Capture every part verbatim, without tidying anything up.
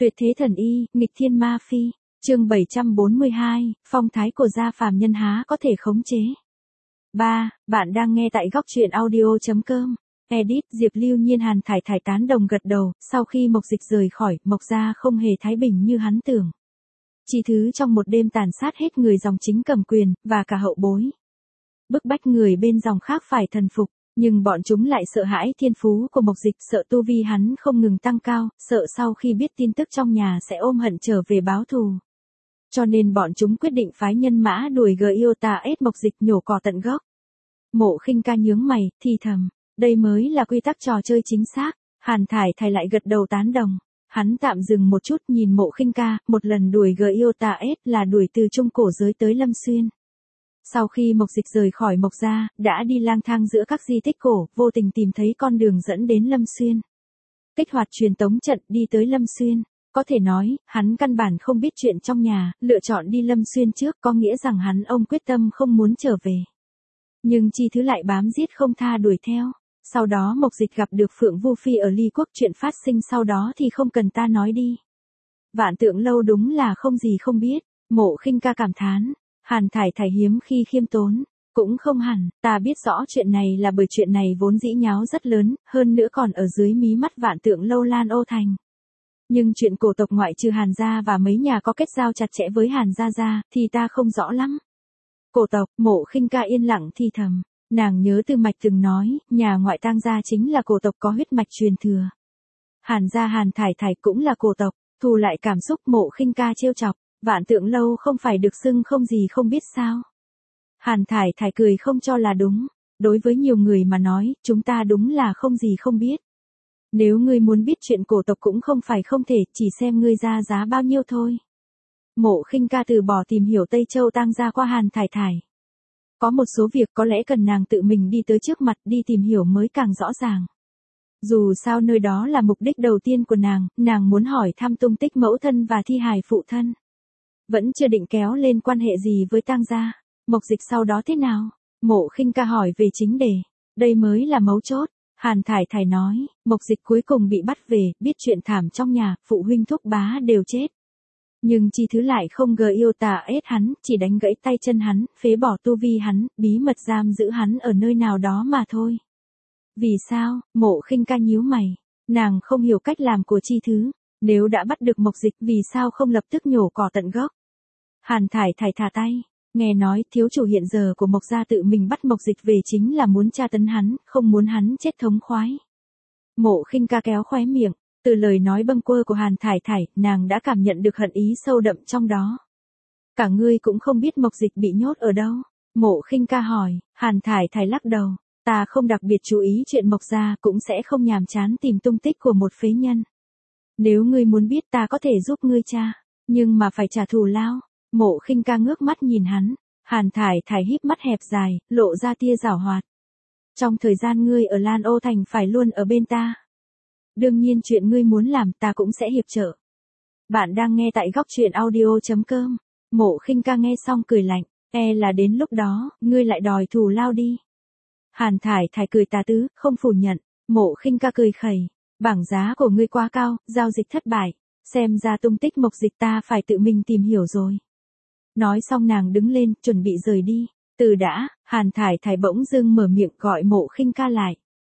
Tuyệt thế thần y, nghịch thiên ma phi. Chương bảy trăm bốn mươi hai, phong thái của gia phàm nhân há có thể khống chế. ba. Bạn đang nghe tại góc truyện audio chấm com. Edit, Diệp Lưu Nhiên Hàn Thải Thải tán đồng gật đầu, sau khi Mộc Dịch rời khỏi, Mộc gia không hề thái bình như hắn tưởng. Chi thứ trong một đêm tàn sát hết người dòng chính cầm quyền, và cả hậu bối. Bức bách người bên dòng khác phải thần phục, nhưng bọn chúng lại sợ hãi thiên phú của Mộc Dịch, sợ tu vi hắn không ngừng tăng cao, sợ sau khi biết tin tức trong nhà sẽ ôm hận trở về báo thù. Cho nên bọn chúng quyết định phái nhân mã đuổi Giota ép Mộc Dịch nhổ cỏ tận gốc. Mộ Khinh Ca nhướng mày, thì thầm, đây mới là quy tắc trò chơi chính xác. Hàn Thải Thải lại gật đầu tán đồng. Hắn tạm dừng một chút nhìn Mộ Khinh Ca, một lần đuổi Giota ép là đuổi từ trung cổ giới tới Lâm Xuyên. Sau khi Mộc Dịch rời khỏi Mộc gia, đã đi lang thang giữa các di tích cổ, vô tình tìm thấy con đường dẫn đến Lâm Xuyên. Kích hoạt truyền tống trận đi tới Lâm Xuyên. Có thể nói, hắn căn bản không biết chuyện trong nhà, lựa chọn đi Lâm Xuyên trước có nghĩa rằng hắn ông quyết tâm không muốn trở về. Nhưng Chi Thứ lại bám giết không tha đuổi theo. Sau đó Mộc Dịch gặp được Phượng Vu Phi ở Ly Quốc, chuyện phát sinh sau đó thì không cần ta nói đi. Vạn Tượng Lâu đúng là không gì không biết. Mộ Khinh Ca cảm thán. Hàn Thải Thải hiếm khi khiêm tốn. Cũng không hẳn, ta biết rõ chuyện này là bởi chuyện này vốn dĩ nháo rất lớn, hơn nữa còn ở dưới mí mắt Vạn Tượng Lâu Lan Ô Thành. Nhưng chuyện cổ tộc ngoại trừ Hàn gia và mấy nhà có kết giao chặt chẽ với Hàn gia gia, thì ta không rõ lắm. Cổ tộc, Mộ Khinh Ca yên lặng thì thầm. Nàng nhớ Tư Mạch từng nói, nhà ngoại tang gia chính là cổ tộc có huyết mạch truyền thừa. Hàn gia Hàn Thải Thải cũng là cổ tộc, thu lại cảm xúc. Mộ Khinh Ca trêu chọc, Vạn Tượng Lâu không phải được xưng không gì không biết sao. Hàn Thải Thải cười không cho là đúng. Đối với nhiều người mà nói, chúng ta đúng là không gì không biết. Nếu ngươi muốn biết chuyện cổ tộc cũng không phải không thể, chỉ xem ngươi ra giá bao nhiêu thôi. Mộ Khinh Ca từ bỏ tìm hiểu Tây Châu tang gia qua Hàn Thải Thải. Có một số việc có lẽ cần nàng tự mình đi tới trước mặt đi tìm hiểu mới càng rõ ràng. Dù sao nơi đó là mục đích đầu tiên của nàng, nàng muốn hỏi thăm tung tích mẫu thân và thi hài phụ thân. Vẫn chưa định kéo lên quan hệ gì với tang gia. Mộc Dịch sau đó thế nào? Mộ Khinh Ca hỏi về chính đề. Đây mới là mấu chốt. Hàn Thải Thải nói, Mộc Dịch cuối cùng bị bắt về, biết chuyện thảm trong nhà, phụ huynh thúc bá đều chết. Nhưng Chi Thứ lại không Giota ép hắn, chỉ đánh gãy tay chân hắn, phế bỏ tu vi hắn, bí mật giam giữ hắn ở nơi nào đó mà thôi. Vì sao? Mộ Khinh Ca nhíu mày. Nàng không hiểu cách làm của Chi Thứ. Nếu đã bắt được Mộc Dịch vì sao không lập tức nhổ cỏ tận gốc? Hàn Thải Thải thả tay. Nghe nói thiếu chủ hiện giờ của Mộc gia tự mình bắt Mộc Dịch về chính là muốn tra tấn hắn, không muốn hắn chết thống khoái. Mộ Khinh Ca kéo khóe miệng, từ lời nói bâng quơ của Hàn Thải Thải, nàng đã cảm nhận được hận ý sâu đậm trong đó. Cả ngươi cũng không biết Mộc Dịch bị nhốt ở đâu? Mộ Khinh Ca hỏi. Hàn Thải Thải lắc đầu, ta không đặc biệt chú ý chuyện Mộc gia, cũng sẽ không nhàm chán tìm tung tích của một phế nhân. Nếu ngươi muốn biết ta có thể giúp ngươi tra, nhưng mà phải trả thù lao. Mộ Khinh Ca ngước mắt nhìn hắn. Hàn Thải Thải híp mắt hẹp dài, lộ ra tia giảo hoạt. Trong thời gian ngươi ở Lan Ô Thành phải luôn ở bên ta. Đương nhiên chuyện ngươi muốn làm ta cũng sẽ hiệp trợ. Bạn đang nghe tại góc truyện audio chấm com. Mộ Khinh Ca nghe xong cười lạnh, e là đến lúc đó, ngươi lại đòi thù lao đi. Hàn Thải Thải cười tà tứ, không phủ nhận. Mộ Khinh Ca cười khẩy, bảng giá của ngươi quá cao, giao dịch thất bại, xem ra tung tích Mộc Dịch ta phải tự mình tìm hiểu rồi. Nói xong nàng đứng lên, chuẩn bị rời đi. Từ đã, Hàn Thải Thải bỗng dưng mở miệng gọi Mộ Khinh Ca lại.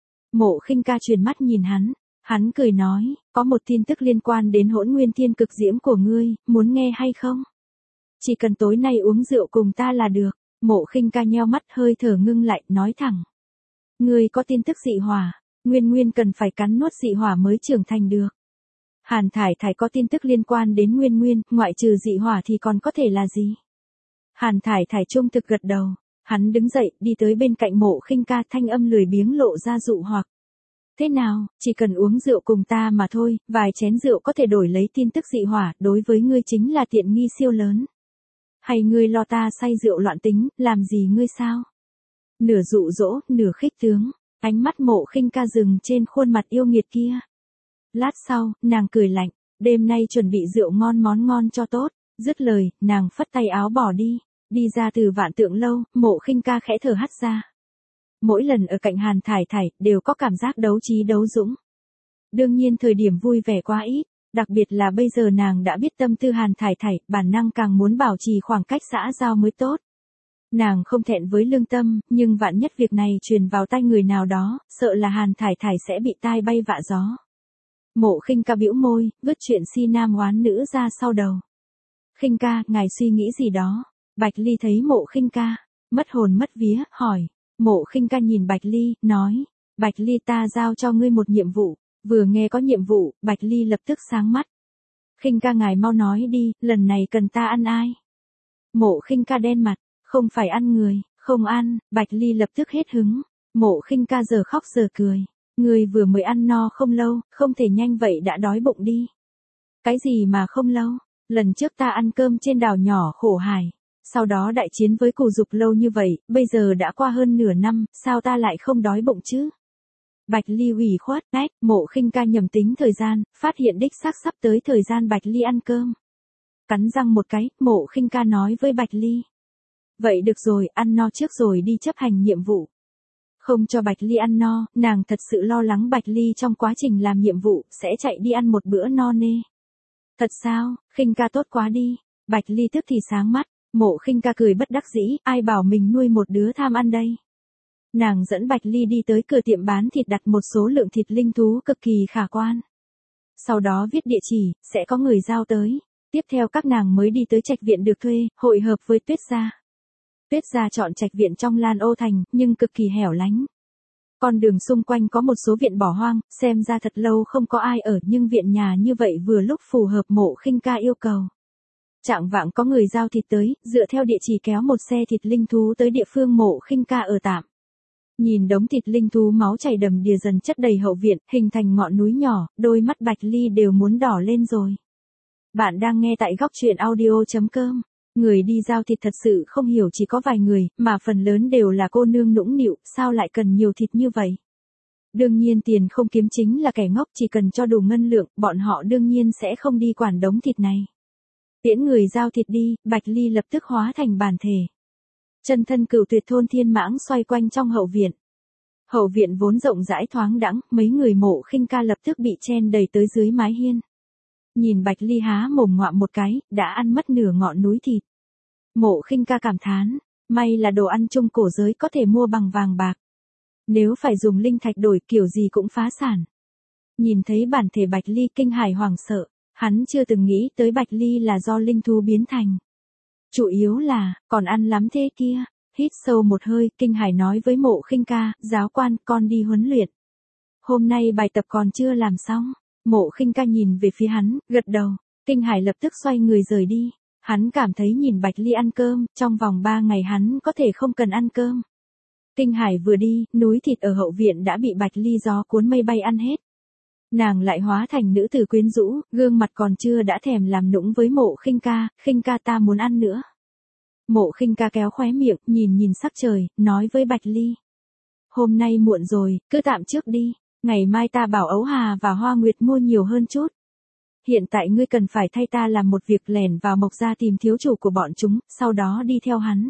Mộ Khinh Ca chuyển mắt nhìn hắn. Hắn cười nói, có một tin tức liên quan đến Hỗn Nguyên Thiên Cực Diễm của ngươi, muốn nghe hay không? Chỉ cần tối nay uống rượu cùng ta là được. Mộ Khinh Ca nheo mắt hơi thở ngưng lại, nói thẳng. Ngươi có tin tức dị hỏa, Nguyên Nguyên cần phải cắn nuốt dị hỏa mới trưởng thành được. Hàn Thải Thải có tin tức liên quan đến Nguyên Nguyên, ngoại trừ dị hỏa thì còn có thể là gì? Hàn Thải Thải trung thực gật đầu. Hắn đứng dậy, đi tới bên cạnh Mộ Khinh Ca, thanh âm lười biếng lộ ra dụ hoặc. Thế nào, chỉ cần uống rượu cùng ta mà thôi, vài chén rượu có thể đổi lấy tin tức dị hỏa, đối với ngươi chính là tiện nghi siêu lớn. Hay ngươi lo ta say rượu loạn tính, làm gì ngươi sao? Nửa dụ dỗ, nửa khích tướng, ánh mắt Mộ Khinh Ca dừng trên khuôn mặt yêu nghiệt kia. Lát sau, nàng cười lạnh, đêm nay chuẩn bị rượu ngon món ngon cho tốt. Dứt lời, nàng phất tay áo bỏ đi. Đi ra từ Vạn Tượng Lâu, Mộ Khinh Ca khẽ thở hắt ra. Mỗi lần ở cạnh Hàn Thải Thải, đều có cảm giác đấu trí đấu dũng. Đương nhiên thời điểm vui vẻ quá ít. Đặc biệt là bây giờ nàng đã biết tâm tư Hàn Thải Thải, bản năng càng muốn bảo trì khoảng cách xã giao mới tốt. Nàng không thẹn với lương tâm, nhưng vạn nhất việc này truyền vào tay người nào đó, sợ là Hàn Thải Thải sẽ bị tai bay vạ gió. Mộ Khinh Ca bĩu môi, vứt chuyện si nam oán nữ ra sau đầu. Khinh ca, ngài suy nghĩ gì đó? Bạch Ly thấy Mộ Khinh Ca, mất hồn mất vía, hỏi. Mộ Khinh Ca nhìn Bạch Ly, nói. Bạch Ly, ta giao cho ngươi một nhiệm vụ. Vừa nghe có nhiệm vụ, Bạch Ly lập tức sáng mắt. Khinh ca, ngài mau nói đi, lần này cần ta ăn ai? Mộ Khinh Ca đen mặt, không phải ăn người, không ăn. Bạch Ly lập tức hết hứng. Mộ Khinh Ca giờ khóc giờ cười. Ngươi vừa mới ăn no không lâu, không thể nhanh vậy đã đói bụng đi. Cái gì mà không lâu? Lần trước ta ăn cơm trên đảo nhỏ Khổ Hải, sau đó đại chiến với Cù Dục lâu như vậy, bây giờ đã qua hơn nửa năm, sao ta lại không đói bụng chứ? Bạch Ly ủy khuất, nét, Mộ Khinh Ca nhầm tính thời gian, phát hiện đích xác sắp tới thời gian Bạch Ly ăn cơm. Cắn răng một cái, Mộ Khinh Ca nói với Bạch Ly. Vậy được rồi, ăn no trước rồi đi chấp hành nhiệm vụ. Không cho Bạch Ly ăn no, nàng thật sự lo lắng Bạch Ly trong quá trình làm nhiệm vụ, sẽ chạy đi ăn một bữa no nê. Thật sao, Khinh ca tốt quá đi. Bạch Ly tức thì sáng mắt, Mộ Khinh Ca cười bất đắc dĩ, ai bảo mình nuôi một đứa tham ăn đây. Nàng dẫn Bạch Ly đi tới cửa tiệm bán thịt đặt một số lượng thịt linh thú cực kỳ khả quan. Sau đó viết địa chỉ, sẽ có người giao tới. Tiếp theo các nàng mới đi tới trạch viện được thuê, hội hợp với Tuyết gia. Tuyết gia chọn trạch viện trong Lan Ô Thành, nhưng cực kỳ hẻo lánh. Con đường xung quanh có một số viện bỏ hoang, xem ra thật lâu không có ai ở, nhưng viện nhà như vậy vừa lúc phù hợp Mộ Khinh Ca yêu cầu. Chạng vạng có người giao thịt tới, dựa theo địa chỉ kéo một xe thịt linh thú tới địa phương Mộ Khinh Ca ở tạm. Nhìn đống thịt linh thú máu chảy đầm đìa dần chất đầy hậu viện, hình thành ngọn núi nhỏ, đôi mắt Bạch Ly đều muốn đỏ lên rồi. Bạn đang nghe tại góc truyện audio chấm com. Người đi giao thịt thật sự không hiểu chỉ có vài người, mà phần lớn đều là cô nương nũng nịu, sao lại cần nhiều thịt như vậy? Đương nhiên tiền không kiếm chính là kẻ ngốc, chỉ cần cho đủ ngân lượng, bọn họ đương nhiên sẽ không đi quản đống thịt này. Tiễn người giao thịt đi, Bạch Ly lập tức hóa thành bản thể. Chân thân cửu tuyệt thôn thiên mãng xoay quanh trong hậu viện. Hậu viện vốn rộng rãi thoáng đãng, mấy người Mộ Khinh Ca lập tức bị chen đầy tới dưới mái hiên. Nhìn Bạch Ly há mồm ngoạm một cái, đã ăn mất nửa ngọn núi thịt. Mộ Khinh Ca cảm thán, may là đồ ăn chung cổ giới có thể mua bằng vàng bạc. Nếu phải dùng linh thạch đổi kiểu gì cũng phá sản. Nhìn thấy bản thể Bạch Ly kinh hãi hoảng sợ, hắn chưa từng nghĩ tới Bạch Ly là do linh thú biến thành. Chủ yếu là, còn ăn lắm thế kia. Hít sâu một hơi, kinh hãi nói với Mộ Khinh Ca, giáo quan, con đi huấn luyện. Hôm nay bài tập còn chưa làm xong. Mộ Khinh Ca nhìn về phía hắn, gật đầu. Kinh Hải lập tức xoay người rời đi. Hắn cảm thấy nhìn Bạch Ly ăn cơm, trong vòng ba ngày hắn có thể không cần ăn cơm. Kinh Hải vừa đi, núi thịt ở hậu viện đã bị Bạch Ly gió cuốn mây bay ăn hết. Nàng lại hóa thành nữ tử quyến rũ, gương mặt còn chưa đã thèm làm nũng với Mộ Khinh Ca, Khinh ca ta muốn ăn nữa. Mộ Khinh Ca kéo khóe miệng, nhìn nhìn sắc trời, nói với Bạch Ly. Hôm nay muộn rồi, cứ tạm trước đi. Ngày mai ta bảo Ấu Hà và Hoa Nguyệt mua nhiều hơn chút. Hiện tại ngươi cần phải thay ta làm một việc, lẻn vào Mộc gia tìm thiếu chủ của bọn chúng, sau đó đi theo hắn.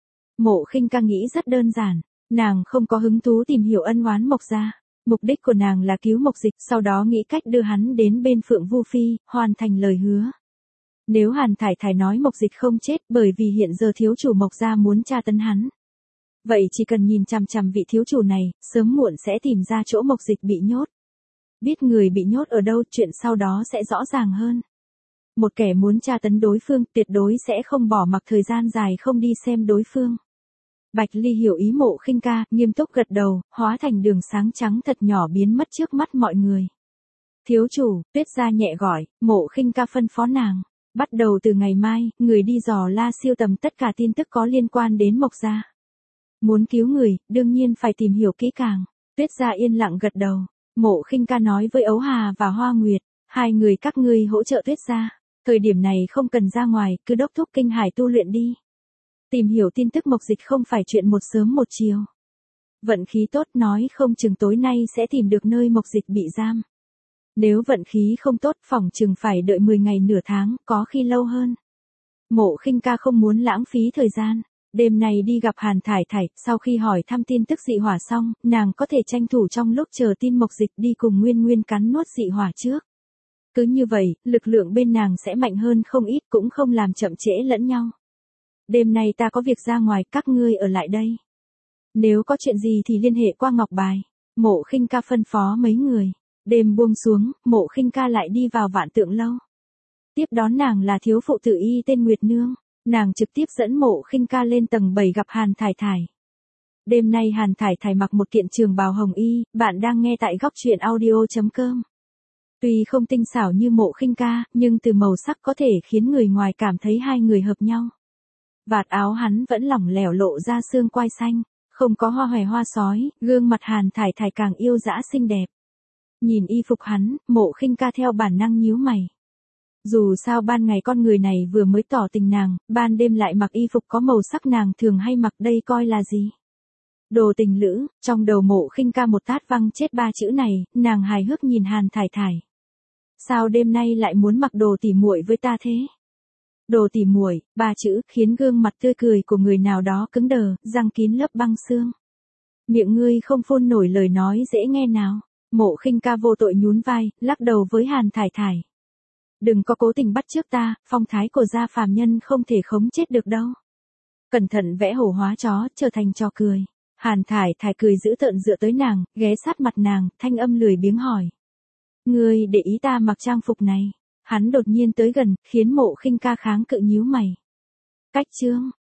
Mộ Khinh Ca nghĩ rất đơn giản, nàng không có hứng thú tìm hiểu ân oán Mộc gia. Mục đích của nàng là cứu Mộc Dịch, sau đó nghĩ cách đưa hắn đến bên Phượng Vu Phi, hoàn thành lời hứa. Nếu Hàn Thải Thải nói Mộc Dịch không chết bởi vì hiện giờ thiếu chủ Mộc gia muốn tra tấn hắn. Vậy chỉ cần nhìn chằm chằm vị thiếu chủ này, sớm muộn sẽ tìm ra chỗ Mộc Dịch bị nhốt. Biết người bị nhốt ở đâu, chuyện sau đó sẽ rõ ràng hơn. Một kẻ muốn tra tấn đối phương, tuyệt đối sẽ không bỏ mặc thời gian dài không đi xem đối phương. Bạch Ly hiểu ý Mộ Khinh Ca, nghiêm túc gật đầu, hóa thành đường sáng trắng thật nhỏ biến mất trước mắt mọi người. Thiếu chủ, Tuyết gia nhẹ gọi, Mộ Khinh Ca phân phó nàng. Bắt đầu từ ngày mai, người đi dò la siêu tầm tất cả tin tức có liên quan đến Mộc gia. Muốn cứu người, đương nhiên phải tìm hiểu kỹ càng. Tuyết gia yên lặng gật đầu. Mộ Khinh Ca nói với Ấu Hà và Hoa Nguyệt, hai người các ngươi hỗ trợ Tuyết gia. Thời điểm này không cần ra ngoài, cứ đốc thúc Kinh Hải tu luyện đi. Tìm hiểu tin tức Mộc Dịch không phải chuyện một sớm một chiều. Vận khí tốt nói không chừng tối nay sẽ tìm được nơi Mộc Dịch bị giam. Nếu vận khí không tốt, phỏng chừng phải đợi mười ngày nửa tháng, có khi lâu hơn. Mộ Khinh Ca không muốn lãng phí thời gian. Đêm nay đi gặp Hàn Thải Thải, sau khi hỏi thăm tin tức dị hỏa xong, nàng có thể tranh thủ trong lúc chờ tin Mộc Dịch đi cùng Nguyên Nguyên cắn nuốt dị hỏa trước. Cứ như vậy, lực lượng bên nàng sẽ mạnh hơn không ít, cũng không làm chậm trễ lẫn nhau. Đêm nay ta có việc ra ngoài, các ngươi ở lại đây. Nếu có chuyện gì thì liên hệ qua ngọc bài. Mộ Khinh Ca phân phó mấy người. Đêm buông xuống, Mộ Khinh Ca lại đi vào Vạn Tượng lâu. Tiếp đón nàng là thiếu phụ tự y tên Nguyệt Nương. Nàng trực tiếp dẫn Mộ Khinh Ca lên tầng bảy gặp Hàn Thải Thải. Đêm nay Hàn Thải Thải mặc một kiện trường bào hồng y, bạn đang nghe tại góc truyện audio.com. Tuy không tinh xảo như Mộ Khinh Ca, nhưng từ màu sắc có thể khiến người ngoài cảm thấy hai người hợp nhau. Vạt áo hắn vẫn lỏng lẻo lộ ra xương quai xanh, không có hoa hòe hoa sói, gương mặt Hàn Thải Thải càng yêu dã xinh đẹp. Nhìn y phục hắn, Mộ Khinh Ca theo bản năng nhíu mày. Dù sao ban ngày con người này vừa mới tỏ tình nàng, ban đêm lại mặc y phục có màu sắc nàng thường hay mặc, đây coi là gì? Đồ tình lữ. Trong đầu Mộ Khinh Ca một tát văng chết ba chữ này, nàng hài hước nhìn Hàn Thải Thải. Sao đêm nay lại muốn mặc đồ tỉ muội với ta thế? Đồ tỉ muội, ba chữ khiến gương mặt tươi cười của người nào đó cứng đờ, răng kín lớp băng xương. Miệng ngươi không phun nổi lời nói dễ nghe nào? Mộ Khinh Ca vô tội nhún vai, lắc đầu với Hàn Thải Thải. Đừng có cố tình bắt chước ta, phong thái của gia phàm nhân không thể khống chết được đâu. Cẩn thận vẽ hổ hóa chó, trở thành trò cười. Hàn Thải Thải cười giữ tợn dựa tới nàng, ghé sát mặt nàng, thanh âm lười biếng hỏi. Ngươi để ý ta mặc trang phục này? Hắn đột nhiên tới gần, khiến Mộ Khinh Ca kháng cự nhíu mày. Cách chương,